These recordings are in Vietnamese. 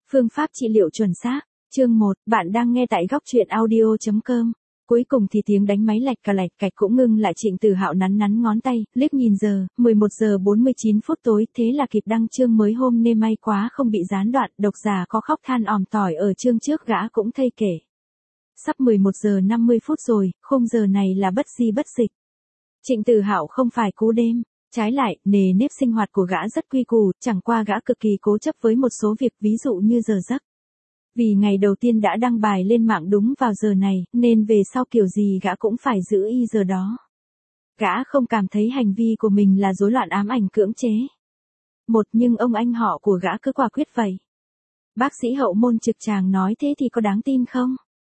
Phương pháp trị liệu chuẩn xác. Chương 1, bạn đang nghe tại góc truyện audio.com. Cuối cùng thì tiếng đánh máy lạch cạch cũng ngưng lại. Trịnh Tử Hạo nắn ngón tay, liếc nhìn giờ, 11 giờ 49 phút tối, thế là kịp đăng chương mới hôm nay, may quá không bị gián đoạn. Độc giả có khóc than òm tỏi ở chương trước gã cũng thây kể. Sắp 11 giờ 50 phút rồi, khung giờ này là bất di bất dịch. Trịnh Tử Hạo không phải cú đêm. Trái lại, nề nếp sinh hoạt của gã rất quy củ, chẳng qua gã cực kỳ cố chấp với một số việc, ví dụ như giờ giấc. Vì ngày đầu tiên đã đăng bài lên mạng đúng vào giờ này, nên về sau kiểu gì gã cũng phải giữ y giờ đó. Gã không cảm thấy hành vi của mình là rối loạn ám ảnh cưỡng chế. Nhưng ông anh họ của gã cứ quả quyết vậy. Bác sĩ hậu môn trực tràng nói thế thì có đáng tin không?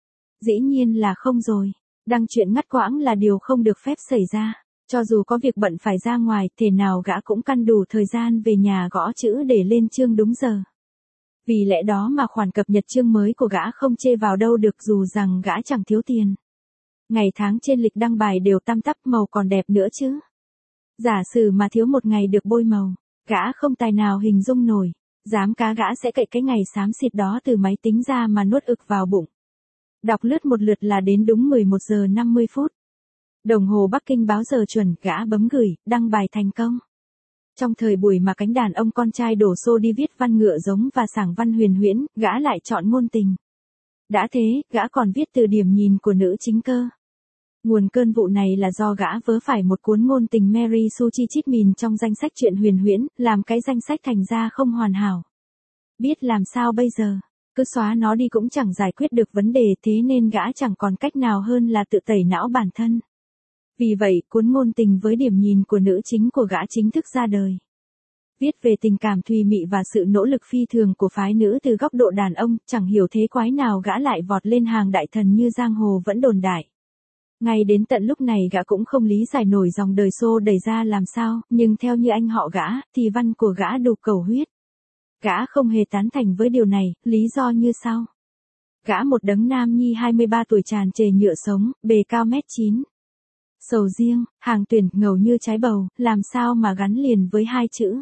Dĩ nhiên là không rồi. Đăng chuyện ngắt quãng là điều không được phép xảy ra. Cho dù có việc bận phải ra ngoài, thế nào gã cũng căn đủ thời gian về nhà gõ chữ để lên chương đúng giờ. Vì lẽ đó mà khoản cập nhật chương mới của gã không chê vào đâu được, dù rằng gã chẳng thiếu tiền. Ngày tháng trên lịch đăng bài đều tăm tắp, màu còn đẹp nữa chứ. Giả sử mà thiếu một ngày được bôi màu, gã không tài nào hình dung nổi. Dám cá gã sẽ cậy cái ngày xám xịt đó từ máy tính ra mà nuốt ực vào bụng. Đọc lướt một lượt là đến đúng 11 giờ 50 phút. Đồng hồ Bắc Kinh báo giờ chuẩn, gã bấm gửi, đăng bài thành công. Trong thời buổi mà cánh đàn ông con trai đổ xô đi viết văn ngựa giống và sảng văn huyền huyễn, gã lại chọn ngôn tình. Đã thế, gã còn viết từ điểm nhìn của nữ chính cơ. Nguồn cơn vụ này là do gã vớ phải một cuốn ngôn tình Mary Sue Chi Chít Mìn trong danh sách truyện huyền huyễn, làm cái danh sách thành ra không hoàn hảo. Biết làm sao bây giờ, cứ xóa nó đi cũng chẳng giải quyết được vấn đề, thế nên gã chẳng còn cách nào hơn là tự tẩy não bản thân. Vì vậy, cuốn ngôn tình với điểm nhìn của nữ chính của gã chính thức ra đời. Viết về tình cảm thùy mị và sự nỗ lực phi thường của phái nữ từ góc độ đàn ông, chẳng hiểu thế quái nào gã lại vọt lên hàng đại thần như giang hồ vẫn đồn đại. Ngay đến tận lúc này gã cũng không lý giải nổi dòng đời xô đẩy ra làm sao, nhưng theo như anh họ gã, thì văn của gã đủ cầu huyết. Gã không hề tán thành với điều này, lý do như sau. Gã một đấng nam nhi 23 tuổi tràn trề nhựa sống, bề cao 1m9. Sầu riêng, hàng tuyển, ngầu như trái bầu, làm sao mà gắn liền với hai chữ.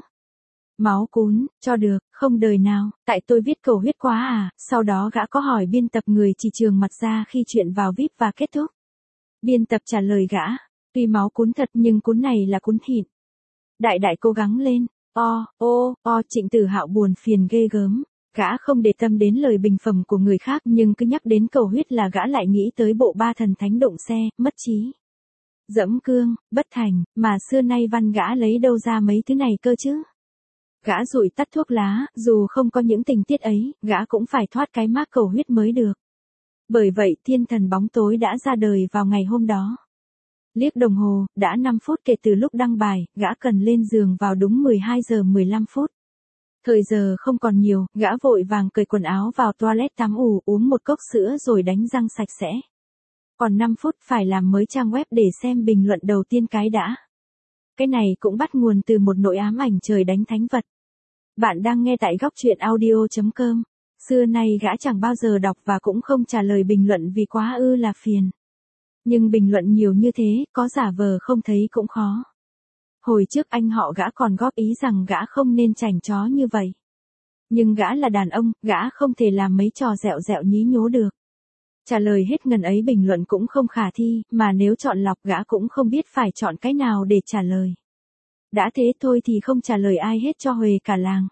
Máu cún, cho được, không đời nào, tại tôi viết cầu huyết quá à. Sau đó gã có hỏi biên tập người chỉ trường mặt ra khi chuyện vào VIP và kết thúc. Biên tập trả lời gã, tuy máu cún thật nhưng cún này là cún thịt. Đại cố gắng lên, Trịnh Tử Hạo buồn phiền ghê gớm. Gã không để tâm đến lời bình phẩm của người khác, nhưng cứ nhắc đến cầu huyết là gã lại nghĩ tới bộ ba thần thánh động xe, mất trí. Dẫm cương, bất thành, mà xưa nay văn gã lấy đâu ra mấy thứ này cơ chứ. Gã dụi tắt thuốc lá, dù không có những tình tiết ấy, gã cũng phải thoát cái mác cầu huyết mới được. Bởi vậy thiên thần bóng tối đã ra đời vào ngày hôm đó. Liếc đồng hồ, đã 5 phút kể từ lúc đăng bài, gã cần lên giường vào đúng 12 giờ 15 phút. Thời giờ không còn nhiều, gã vội vàng cởi quần áo vào toilet tắm uống một cốc sữa rồi đánh răng sạch sẽ. Còn 5 phút phải làm mới trang web để xem bình luận đầu tiên cái đã. Cái này cũng bắt nguồn từ một nỗi ám ảnh trời đánh thánh vật. Bạn đang nghe tại góc truyện audio.com. Xưa nay gã chẳng bao giờ đọc và cũng không trả lời bình luận vì quá là phiền. Nhưng bình luận nhiều như thế, có giả vờ không thấy cũng khó. Hồi trước anh họ gã còn góp ý rằng gã không nên chảnh chó như vậy. Nhưng gã là đàn ông, gã không thể làm mấy trò dẹo nhí nhố được. Trả lời hết ngần ấy bình luận cũng không khả thi, mà nếu chọn lọc gã cũng không biết phải chọn cái nào để trả lời. Đã thế thôi thì không trả lời ai hết cho huề cả làng.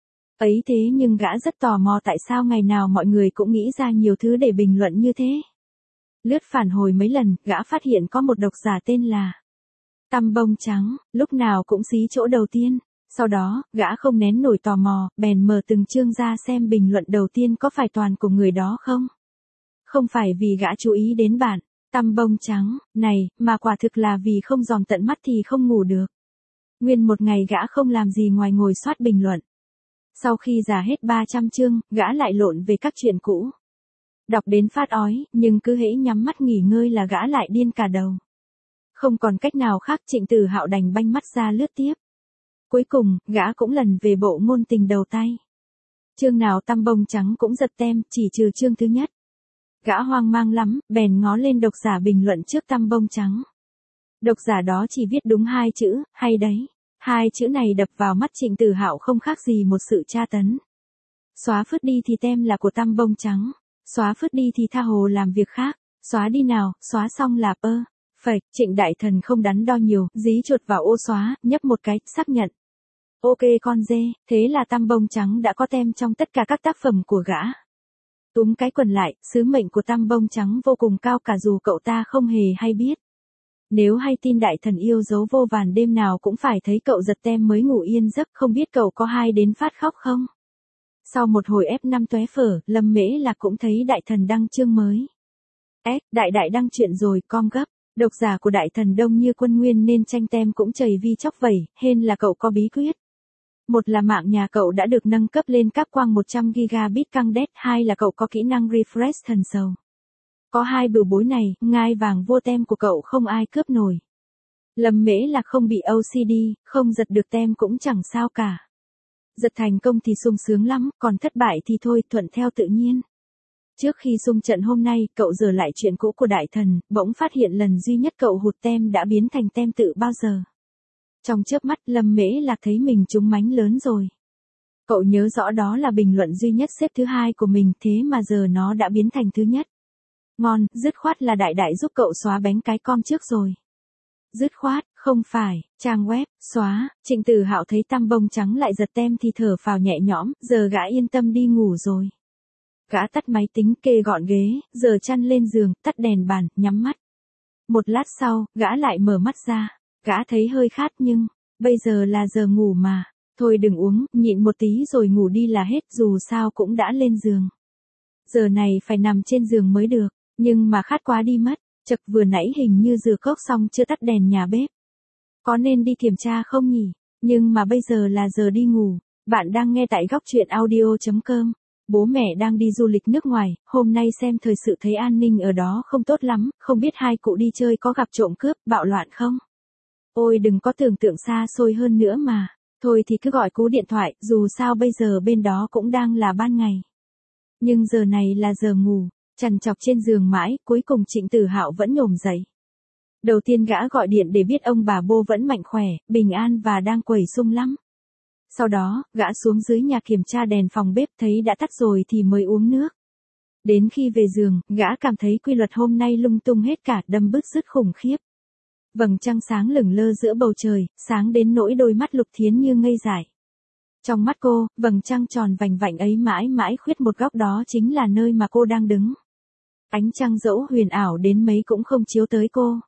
Ấy thế nhưng gã rất tò mò tại sao ngày nào mọi người cũng nghĩ ra nhiều thứ để bình luận như thế. Lướt phản hồi mấy lần, gã phát hiện có một độc giả tên là Tăm Bông Trắng, lúc nào cũng xí chỗ đầu tiên. Sau đó, gã không nén nổi tò mò, bèn mở từng chương ra xem bình luận đầu tiên có phải toàn của người đó không. Không phải vì gã chú ý đến bạn Tăm Bông Trắng này, mà quả thực là vì không dòm tận mắt thì không ngủ được. Nguyên một ngày gã không làm gì ngoài ngồi soát bình luận. Sau khi giả hết 300 chương, gã lại lộn về các chuyện cũ. Đọc đến phát ói, nhưng cứ hễ nhắm mắt nghỉ ngơi là gã lại điên cả đầu. Không còn cách nào khác, Trịnh Tử Hạo đành banh mắt ra lướt tiếp. Cuối cùng, gã cũng lần về bộ ngôn tình đầu tay. Chương nào Tăm Bông Trắng cũng giật tem, chỉ trừ chương thứ nhất. Gã hoang mang lắm, bèn ngó lên độc giả bình luận trước Tăm Bông Trắng. Độc giả đó chỉ viết đúng 2 chữ, hay đấy. 2 chữ này đập vào mắt Trịnh Tử Hạo không khác gì một sự tra tấn. Xóa phứt đi thì tem là của tăm bông trắng. Xóa phứt đi thì tha hồ làm việc khác. Xóa đi nào, xóa xong là Phải, Trịnh Đại Thần không đắn đo nhiều, dí chuột vào ô xóa, nhấp một cái, xác nhận. Ok con dê, thế là tăm bông trắng đã có tem trong tất cả các tác phẩm của gã. Túm cái quần lại, sứ mệnh của tăm bông trắng vô cùng cao cả dù cậu ta không hề hay biết. Nếu hay tin Đại Thần yêu dấu vô vàn đêm nào cũng phải thấy cậu giật tem mới ngủ yên giấc, không biết cậu có hay đến phát khóc không? Sau một hồi F5 tóe phở, Lâm Mễ Lạc cũng thấy Đại Thần đăng chương mới. Đại đăng chuyện rồi, com gấp. Độc giả của Đại Thần đông như quân nguyên nên tranh tem cũng chảy vi chóc vẩy, hên là cậu có bí quyết. Một là mạng nhà cậu đã được nâng cấp lên cáp quang 100 gigabit căng đét, hai là cậu có kỹ năng refresh thần sầu. Có hai bửu bối này, ngai vàng vô tem của cậu không ai cướp nổi. Lâm Mễ Lạc không bị OCD, không giật được tem cũng chẳng sao cả. Giật thành công thì sung sướng lắm, còn thất bại thì thôi, thuận theo tự nhiên. Trước khi xung trận hôm nay, cậu dở lại chuyện cũ của Đại Thần, bỗng phát hiện lần duy nhất cậu hụt tem đã biến thành tem tự bao giờ. Trong chớp mắt, Lâm Mễ Lạc thấy mình trúng mánh lớn rồi. Cậu nhớ rõ đó là bình luận duy nhất xếp thứ hai của mình, thế mà giờ nó đã biến thành thứ nhất. Ngon, dứt khoát là Đại giúp cậu xóa bánh cái com trước rồi. Dứt khoát, không phải, trang web, xóa, Trịnh Tử Hạo thấy tăm bông trắng lại giật tem thì thở phào nhẹ nhõm, giờ gã yên tâm đi ngủ rồi. Gã tắt máy tính, kê gọn ghế, giờ chăn lên giường, tắt đèn bàn, nhắm mắt. Một lát sau, gã lại mở mắt ra. Gã thấy hơi khát nhưng, bây giờ là giờ ngủ mà. Thôi đừng uống, nhịn một tí rồi ngủ đi là hết, dù sao cũng đã lên giường. Giờ này phải nằm trên giường mới được, nhưng mà khát quá đi mất. Chật, vừa nãy hình như rửa cốc xong chưa tắt đèn nhà bếp. Có nên đi kiểm tra không nhỉ? Nhưng mà bây giờ là giờ đi ngủ. Bạn đang nghe tại góc truyện audio.com. Bố mẹ đang đi du lịch nước ngoài, hôm nay xem thời sự thấy an ninh ở đó không tốt lắm, không biết hai cụ đi chơi có gặp trộm cướp, bạo loạn không? Ôi đừng có tưởng tượng xa xôi hơn nữa mà. Thôi thì cứ gọi cú điện thoại, dù sao bây giờ bên đó cũng đang là ban ngày. Nhưng giờ này là giờ ngủ, trằn trọc trên giường mãi, cuối cùng Trịnh Tử Hạo vẫn nhổm dậy. Đầu tiên gã gọi điện để biết ông bà Bô vẫn mạnh khỏe, bình an và đang quẩy sung lắm. Sau đó, gã xuống dưới nhà kiểm tra đèn phòng bếp thấy đã tắt rồi thì mới uống nước. Đến khi về giường, gã cảm thấy quy luật hôm nay lung tung hết cả, đâm bứt rứt khủng khiếp. Vầng trăng sáng lửng lơ giữa bầu trời, sáng đến nỗi đôi mắt Lục Thiến Như ngây dại. Trong mắt cô, vầng trăng tròn vành vạnh ấy mãi mãi khuyết một góc, đó chính là nơi mà cô đang đứng. Ánh trăng dẫu huyền ảo đến mấy cũng không chiếu tới cô.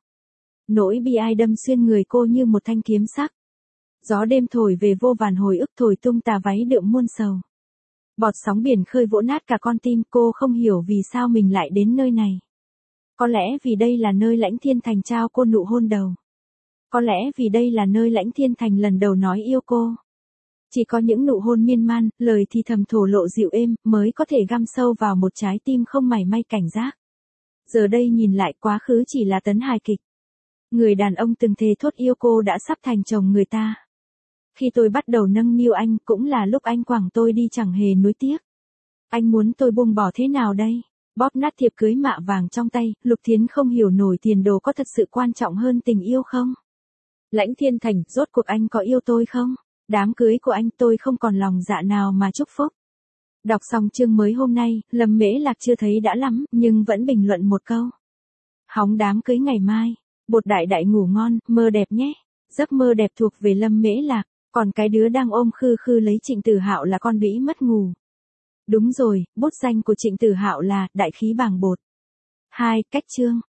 Nỗi bi ai đâm xuyên người cô như một thanh kiếm sắc. Gió đêm thổi về vô vàn hồi ức, thổi tung tà váy đượm muôn sầu. Bọt sóng biển khơi vỗ nát cả con tim, cô không hiểu vì sao mình lại đến nơi này. Có lẽ vì đây là nơi Lãnh Thiên Thành trao cô nụ hôn đầu. Có lẽ vì đây là nơi Lãnh Thiên Thành lần đầu nói yêu cô. Chỉ có những nụ hôn miên man, lời thì thầm thổ lộ dịu êm, mới có thể găm sâu vào một trái tim không mảy may cảnh giác. Giờ đây nhìn lại, quá khứ chỉ là tấn hài kịch. Người đàn ông từng thề thốt yêu cô đã sắp thành chồng người ta. Khi tôi bắt đầu nâng niu anh, cũng là lúc anh quẳng tôi đi chẳng hề nuối tiếc. Anh muốn tôi buông bỏ thế nào đây? Bóp nát thiệp cưới mạ vàng trong tay, Lục Thiến không hiểu nổi tiền đồ có thật sự quan trọng hơn tình yêu không? Lãnh Thiên Thành, rốt cuộc anh có yêu tôi không? Đám cưới của anh tôi không còn lòng dạ nào mà chúc phúc. Đọc xong chương mới hôm nay, Lâm Mễ Lạc chưa thấy đã lắm, nhưng vẫn bình luận một câu. Hóng đám cưới ngày mai. Bột đại ngủ ngon, mơ đẹp nhé. Giấc mơ đẹp thuộc về Lâm Mễ Lạc, còn cái đứa đang ôm khư khư lấy Trịnh Tử Hạo là con đĩ mất ngủ. Đúng rồi, bút danh của Trịnh Tử Hạo là Đại Khí Bàng Bột. 2. Cách chương.